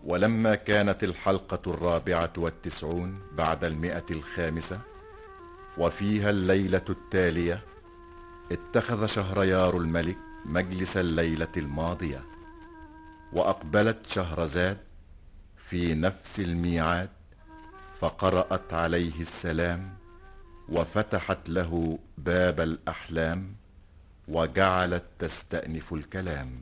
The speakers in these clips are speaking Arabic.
ولما كانت الحلقة 94 بعد 105 وفيها الليلة التالية، اتخذ شهريار الملك مجلس الليلة الماضية، وأقبلت شهرزاد في نفس الميعاد، فقرأت عليه السلام وفتحت له باب الأحلام، وجعلت تستأنف الكلام.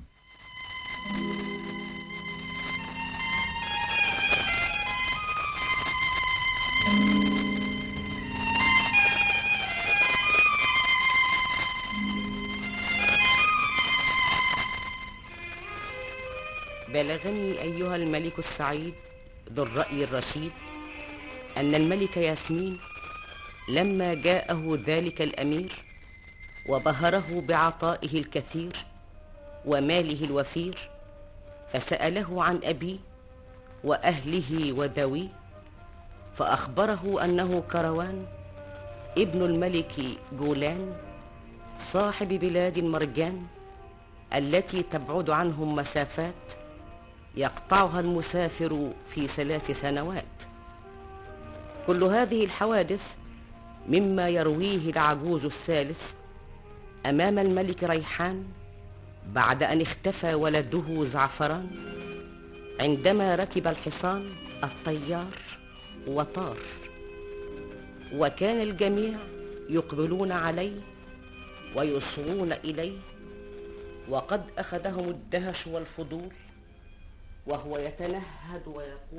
بلغني أيها الملك السعيد ذو الرأي الرشيد أن الملك ياسمين لما جاءه ذلك الأمير وبهره بعطائه الكثير وماله الوفير، فسأله عن أبيه وأهله وذويه، فأخبره أنه كروان ابن الملك جولان صاحب بلاد المرجان التي تبعد عنهم مسافات يقطعها المسافر في 3 سنوات. كل هذه الحوادث مما يرويه العجوز الثالث أمام الملك ريحان بعد أن اختفى ولده زعفران، عندما ركب الحصان الطيار وطار، وكان الجميع يقبلون عليه ويصغون إليه، وقد أخذهم الدهش والفضول وهو يتنهد ويقول: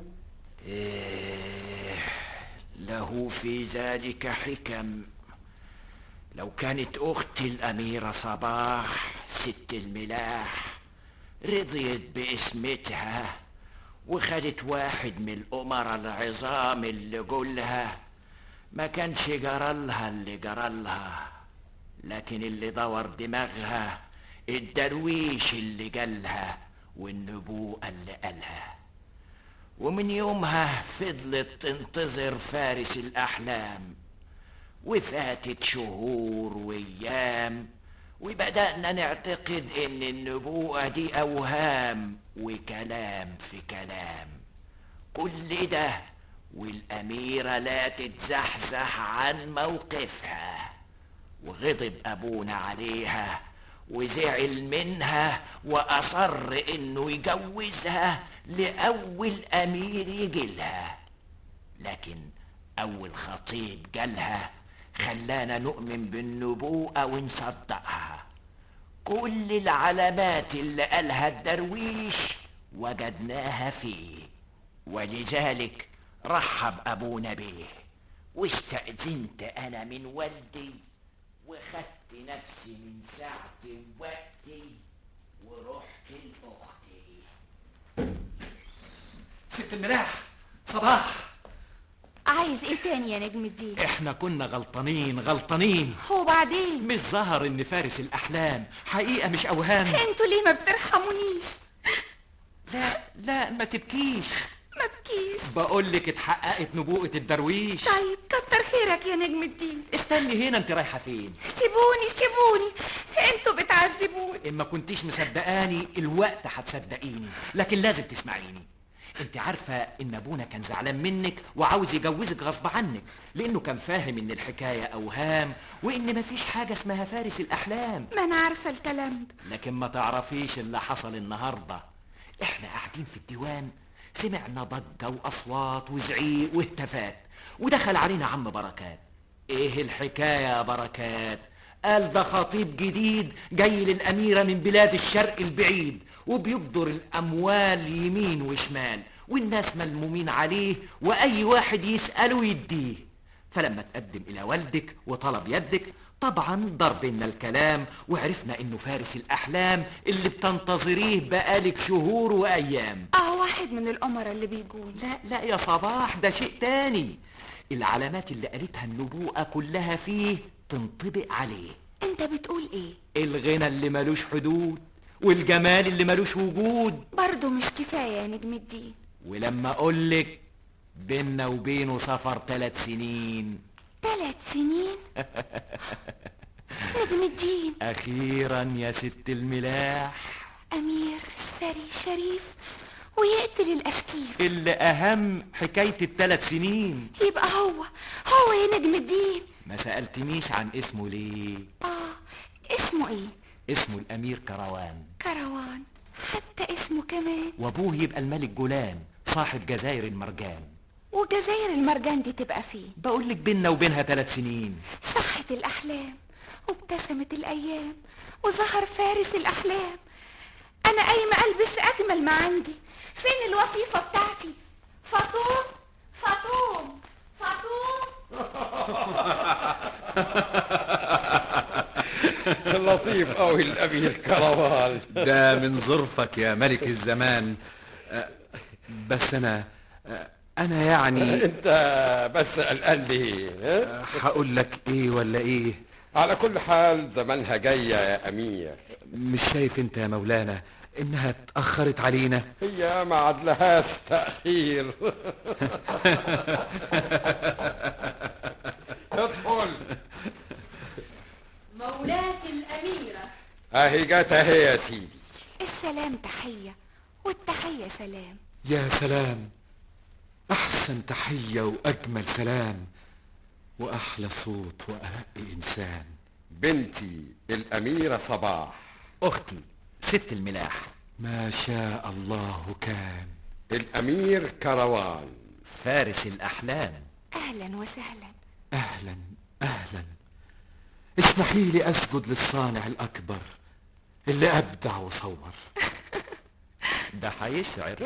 له في ذلك حكم. لو كانت أختي الأميرة صباح ست الملاح رضيت باسمتها وخدت واحد من الأمراء العظام اللي قولها، ما كانش جرالها اللي جرالها. لكن اللي دور دماغها الدرويش اللي جالها والنبوءة اللي قالها، ومن يومها فضلت تنتظر فارس الأحلام، وفاتت شهور وأيام، وبدأنا نعتقد إن النبوءة دي أوهام وكلام في كلام. كل ده والأميرة لا تتزحزح عن موقفها، وغضب أبونا عليها وزعل منها وأصر إنه يجوزها لأول أمير يجيلها. لكن أول خطيب جالها خلانا نؤمن بالنبوءة ونصدقها. كل العلامات اللي قالها الدرويش وجدناها فيه، ولذلك رحب أبونا بيه، واستأذنت أنا من والدي وخدت نفسي من ساعة وقتي ورحت لأختي. ست الملاح صباح، عايز ايه تاني يا نجم الدين؟ احنا كنا غلطانين. وبعدين؟ مش ظهر ان فارس الاحلام حقيقة مش اوهام؟ انتوا ليه ما بترحمونيش؟ لا ما تبكيش. ما بكيش. بقولك اتحققت نبوءة الدرويش. طيب كتر خيرك يا نجم الدين. استني هنا، انت رايحة فين؟ سيبوني انتوا بتعذبوني. ان ما كنتيش مصدقاني الوقت هتصدقيني، لكن لازم تسمعيني. انت عارفة ان ابونا كان زعلان منك وعاوز يجوزك غصب عنك، لانه كان فاهم ان الحكاية اوهام وان مفيش حاجة اسمها فارس الاحلام. ما انا عارفة الكلام ده، لكن ما تعرفيش اللي حصل النهاردة. احنا قاعدين في الديوان سمعنا ضجة واصوات وزعيق واهتافات، ودخل علينا عم بركات. ايه الحكاية يا بركات؟ قال ده خطيب جديد جاي للأميرة من بلاد الشرق البعيد، وبيبدر الأموال يمين وشمال، والناس ملمومين عليه وأي واحد يسأله يديه. فلما تقدم إلى والدك وطلب يدك طبعا ضرب لنا الكلام، وعرفنا إنه فارس الأحلام اللي بتنتظريه بقالك شهور وأيام. واحد من الأمراء اللي بيقول. لا يا صباح، ده شيء تاني. العلامات اللي قالتها النبوءة كلها فيه تنطبق عليه. انت بتقول ايه؟ الغنى اللي ملوش حدود والجمال اللي ملوش وجود برضو مش كفاية يا نجم الدين. ولما اقولك بيننا وبينه سفر 3 سنين. 3 سنين؟ نجم الدين اخيرا يا ست الملاح. امير ثري شريف ويقتل الأشكيف. اللي أهم حكاية ال3 سنين. يبقى هو يا نجم الدين. ما سألتنيش عن اسمه ليه؟ اسمه ايه؟ اسمه الأمير كروان. كروان؟ حتى اسمه كمان. وأبوه يبقى الملك جولان صاحب جزائر المرجان. وجزائر المرجان دي تبقى فين؟ بقولك بينا وبينها 3 سنين. صحت الأحلام وابتسمت الأيام وظهر فارس الأحلام. أنا قايمة ألبس أجمل ما عندي. فين الوظيفة بتاعتي؟ فاطوم فاطوم فاطوم. لطيف قوي الأمير كروان ده من ظرفك يا ملك الزمان. بس أنا يعني أنت بس قلقان ليه؟ هقول لك إيه ولا إيه؟ على كل حال زمانها جاية يا أمير. مش شايف أنت يا مولانا إنها اتأخرت علينا؟ هي ما عدلهاش تأخير. ادخل. مولاتي الأميرة. اهي جت اهي يا سيدي. السلام تحية والتحية سلام. يا سلام، أحسن تحية وأجمل سلام وأحلى صوت وأرق إنسان. بنتي الأميرة صباح. أختي ست الملاح. ما شاء الله كان. الأمير كروان فارس الأحلام. أهلا وسهلا. أهلا أهلا. اسمحي لي أسجد للصانع الأكبر اللي أبدع وصور. ده هيشعر.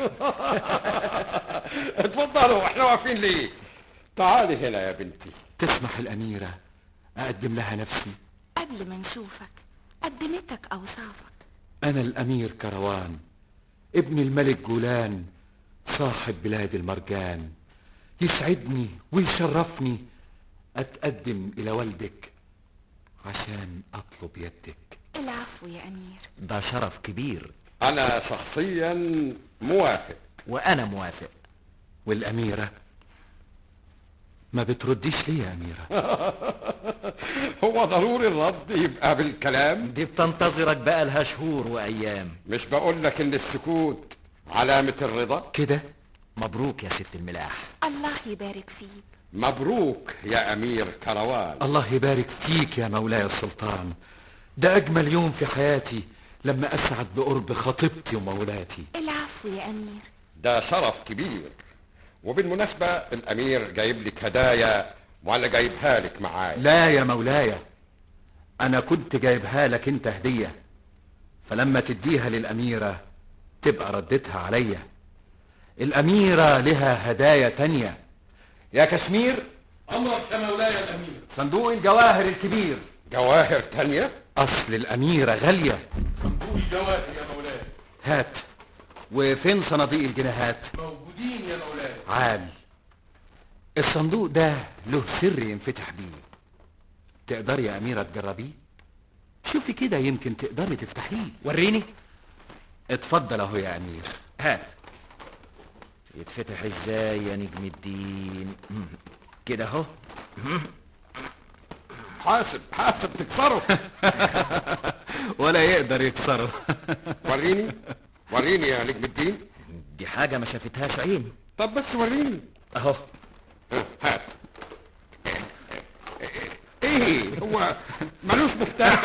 اتفضلوا، احنا واقفين ليه؟ تعالي هنا يا بنتي. تسمح الأميرة أقدم لها نفسي؟ قبل ما نشوفك قدمتك أوصافك. أنا الأمير كروان ابن الملك جولان صاحب بلاد المرجان. يسعدني ويشرفني أتقدم إلى والدك عشان أطلب يدك. العفو يا أمير. ده شرف كبير. أنا شخصيا موافق. وأنا موافق. والأميرة ما بترديش ليه يا أميرة؟ هو ضروري الرد يبقى بالكلام؟ دي بتنتظرك بقى لها شهور وأيام. مش بقول لك إن السكوت علامة الرضا؟ كده؟ مبروك يا ست الملاح. الله يبارك فيك. مبروك يا أمير كروان. الله يبارك فيك يا مولاي السلطان. ده أجمل يوم في حياتي لما أسعد بقرب خطيبتي ومولاتي. العفو يا أمير. ده شرف كبير. وبالمناسبة الأمير جايب لك هدايا ولا جايبها لك معايا؟ لا يا مولاي، أنا كنت جايبها لك أنت هدية، فلما تديها للأميرة تبقى ردتها عليا. الأميرة لها هدايا تانية. يا كشمير، أمرك يا مولاي الأمير. صندوق الجواهر الكبير. جواهر تانية؟ أصل الأميرة غالية. صندوق الجواهر يا مولاي. هات. وفين صناديق الجنيهات؟ موجودين يا مولاي. عال. الصندوق ده له سر ينفتح بيه. تقدري يا أميرة تجربيه؟ شوفي كده يمكن تقدري تفتحيه. وريني. اتفضل اهو يا أمير. هات. يتفتح ازاي يا نجم الدين؟ كده اهو. حاسب تكسره. ولا يقدر يكسره. وريني يا نجم الدين. دي حاجة ما شافتهاش عين. طب بس وريني اهو. هات. ايه هو ملوش مفتاح؟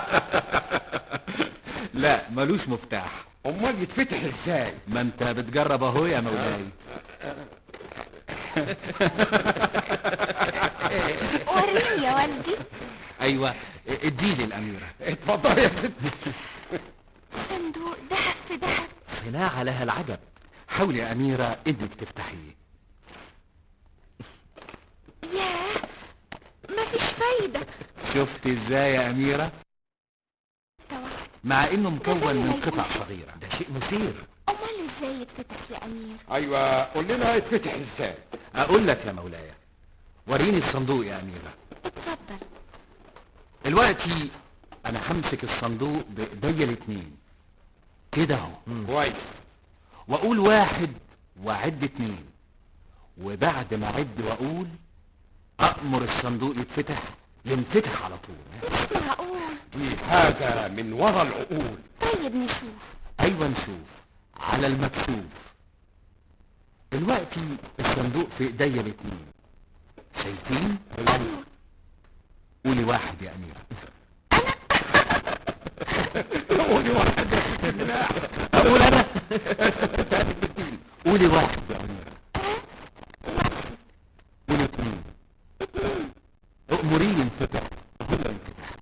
لا ملوش مفتاح. امال يتفتح ازاي؟ ما انت بتجرب اهو يا مولاي. وريني يا والدي. ايوه اديلي الأميرة. اتفضل يا ست. صندوق دهب في دهب. صناعة لها العجب. حاولي يا أميرة انك تفتحيه. ياه، مفيش فايدة. شفت ازاي يا أميرة؟ مع انه مكون من قطع صغيرة. ده شيء مثير. امال ازاي يتفتح يا امير؟ ايوه قول لنا يتفتح ازاي. اقول لك يا مولاي. وريني الصندوق يا أميرة. اتفضل. دلوقتي انا همسك الصندوق بايديا الاتنين كده اهو. كويس. واقول 1 واعد 2، وبعد ما اعد واقول امر الصندوق يتفتح ينفتح على طول. مش معقول. دي حاجة من ورا العقول. طيب نشوف. ايوه نشوف على المكتوب. دلوقتي الصندوق في ايديا الاتنين، شايفين؟ ايوه. قولي واحد يا أميرة. قولي واحد يا ست الملاح. أقول أنا؟ قولي واحد يا أميرة. قولي اتنين. أأمريه ينفتح. هو ينفتح.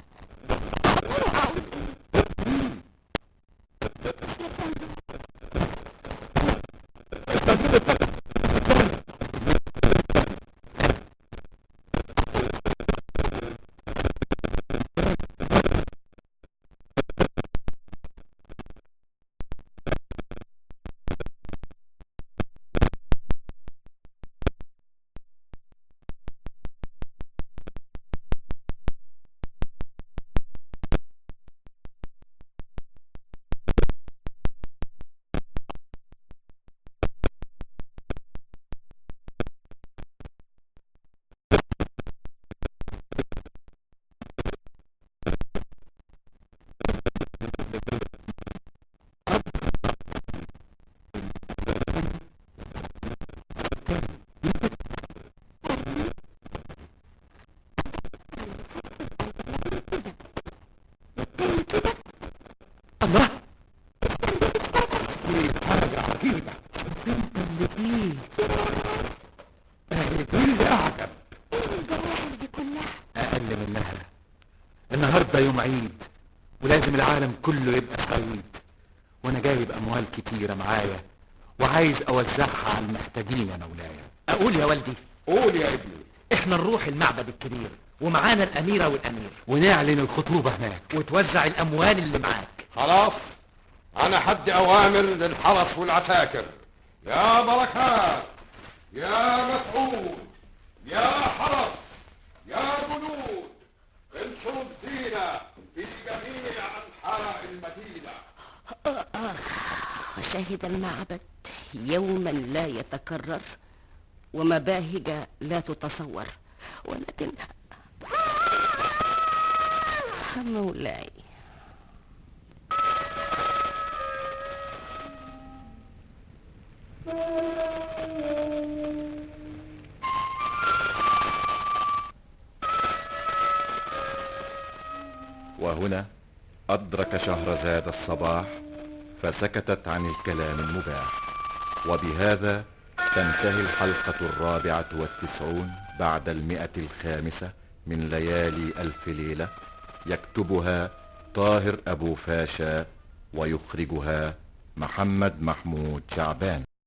الله، دي حاجة عجيبة. انت اللي فيه دي أعجب. الجواهر دي كلها. أقل منها. النهاردة يوم عيد ولازم العالم كله يبقى سعيد، وأنا جايب أموال كتيرة معايا وعايز أوزعها على المحتاجين يا مولاي. اقول يا والدي، قول يا ابني. احنا نروح المعبد الكبير ومعانا الاميرة والامير، ونعلن الخطوبة هناك. وتوزع الاموال اللي معاك. خلاص، أنا حد أوامر للحرس والعساكر. يا بركات، يا مسعود، يا حرس، يا جنود، انشروا الزينة في جميع أنحاء المدينة. وشهد المعبد يوما لا يتكرر ومباهج لا تتصور، ولكن مولاي وهنا أدرك شهرزاد الصباح فسكتت عن الكلام المباح. وبهذا تنتهي الحلقة 94 بعد 105 من ليالي ألف ليلة. يكتبها طاهر أبو فاشا ويخرجها محمد محمود شعبان.